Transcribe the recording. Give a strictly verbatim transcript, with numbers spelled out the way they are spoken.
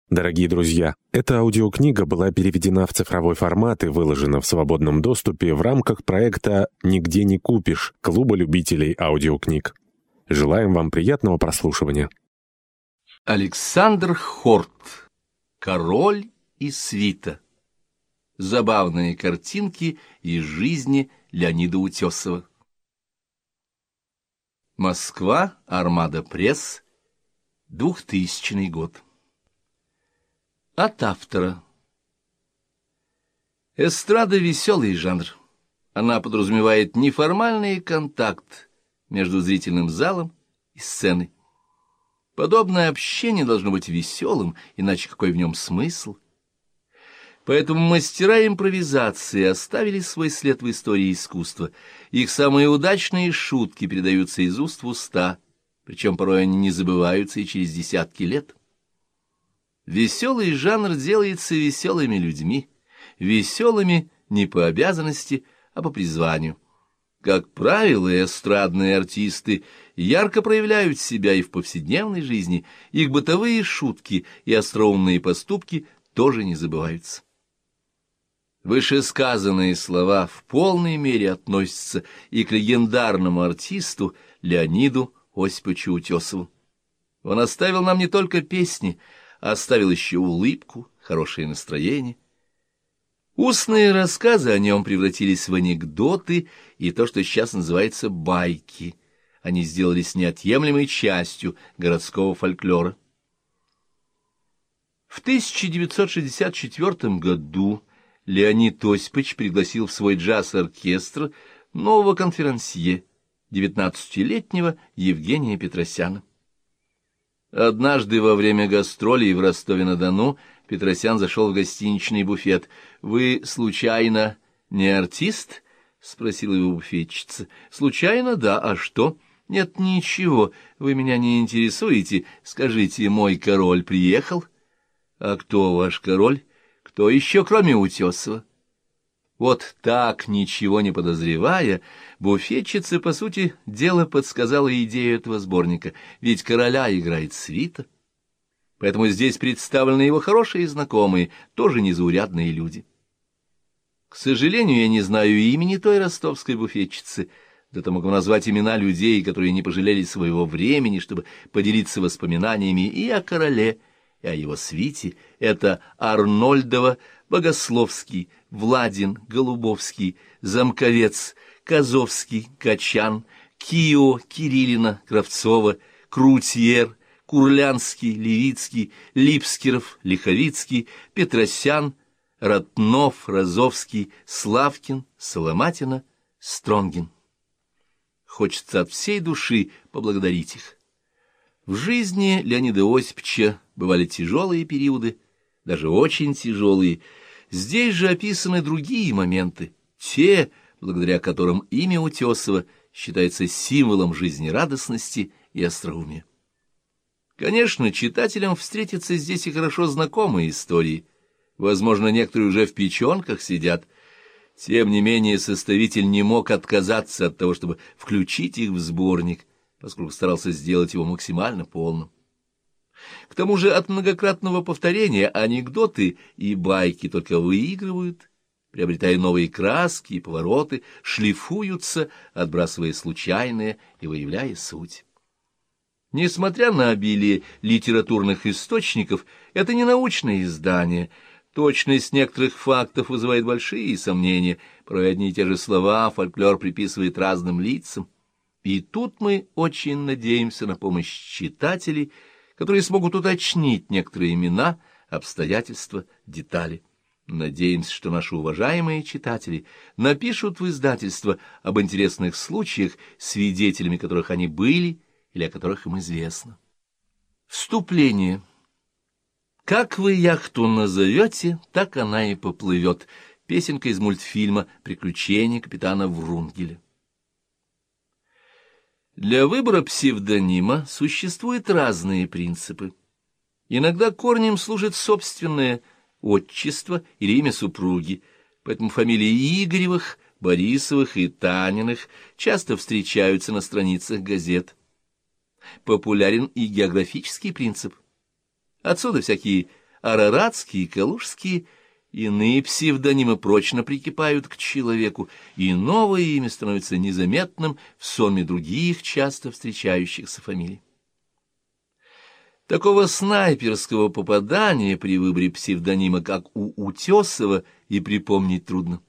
Дорогие друзья, эта аудиокнига была переведена в цифровой формат и выложена в свободном доступе в рамках проекта «Нигде не купишь» Клуба любителей аудиокниг. Желаем вам приятного прослушивания. Александр Хорт. Король и свита. Забавные картинки из жизни Леонида Утесова. Москва, Армада Пресс, двухтысячный год. От автора. Эстрада — веселый жанр. Она подразумевает неформальный контакт между зрительным залом и сценой. Подобное общение должно быть веселым, иначе какой в нем смысл? Поэтому мастера импровизации оставили свой след в истории искусства. Их самые удачные шутки передаются из уст в уста, причем порой они не забываются и через десятки лет. Веселый жанр делается веселыми людьми, веселыми не по обязанности, а по призванию. Как правило, эстрадные артисты ярко проявляют себя и в повседневной жизни, их бытовые шутки и остроумные поступки тоже не забываются. Вышесказанные слова в полной мере относятся и к легендарному артисту Леониду Осиповичу Утесову. Он оставил нам не только песни, оставил еще улыбку, хорошее настроение. Устные рассказы о нем превратились в анекдоты и то, что сейчас называется байки. Они сделались неотъемлемой частью городского фольклора. В тысяча девятьсот шестьдесят четвёртом году Леонид Осипович пригласил в свой джаз-оркестр нового конферансье, девятнадцатилетнего Евгения Петросяна. Однажды во время гастролей в Ростове-на-Дону Петросян зашел в гостиничный буфет. «Вы, случайно, не артист?» — спросила его буфетчица. «Случайно, да. А что?» «Нет, ничего. Вы меня не интересуете. Скажите, мой король приехал?» «А кто ваш король? Кто еще, кроме Утесова?» Вот так, ничего не подозревая, буфетчица, по сути дела, подсказала идею этого сборника, ведь короля играет свита. Поэтому здесь представлены его хорошие знакомые, тоже незаурядные люди. К сожалению, я не знаю имени той ростовской буфетчицы, да-то могу назвать имена людей, которые не пожалели своего времени, чтобы поделиться воспоминаниями и о короле, и о его свите. Это Арнольдова, Богословский, Владин, Голубовский, Замковец, Козовский, Качан, Кио, Кириллина, Кравцова, Крутьер, Курлянский, Левицкий, Липскиров, Лиховицкий, Петросян, Ратнов, Розовский, Славкин, Соломатина, Стронгин. Хочется от всей души поблагодарить их. В жизни Леонида Осиповича бывали тяжелые периоды, даже очень тяжелые. Здесь же описаны другие моменты, те, благодаря которым имя Утесова считается символом жизнерадостности и остроумия. Конечно, читателям встретятся здесь и хорошо знакомые истории. Возможно, некоторые уже в печенках сидят. Тем не менее, составитель не мог отказаться от того, чтобы включить их в сборник, поскольку старался сделать его максимально полным. К тому же от многократного повторения анекдоты и байки только выигрывают, приобретая новые краски и повороты, шлифуются, отбрасывая случайное и выявляя суть. Несмотря на обилие литературных источников, это не научное издание. Точность некоторых фактов вызывает большие сомнения, порой одни и те же слова фольклор приписывает разным лицам. И тут мы очень надеемся на помощь читателей, которые смогут уточнить некоторые имена, обстоятельства, детали. Надеемся, что наши уважаемые читатели напишут в издательство об интересных случаях, свидетелями которых они были или о которых им известно. Вступление. «Как вы яхту назовете, так она и поплывет». Песенка из мультфильма «Приключения капитана Врунгеля». Для выбора псевдонима существуют разные принципы. Иногда корнем служит собственное отчество или имя супруги, поэтому фамилии Игоревых, Борисовых и Таниных часто встречаются на страницах газет. Популярен и географический принцип. Отсюда всякие араратские и калужские, иные псевдонимы прочно прикипают к человеку, и новое имя становится незаметным в сонме других часто встречающихся фамилий. Такого снайперского попадания при выборе псевдонима, как у Утесова, и припомнить трудно.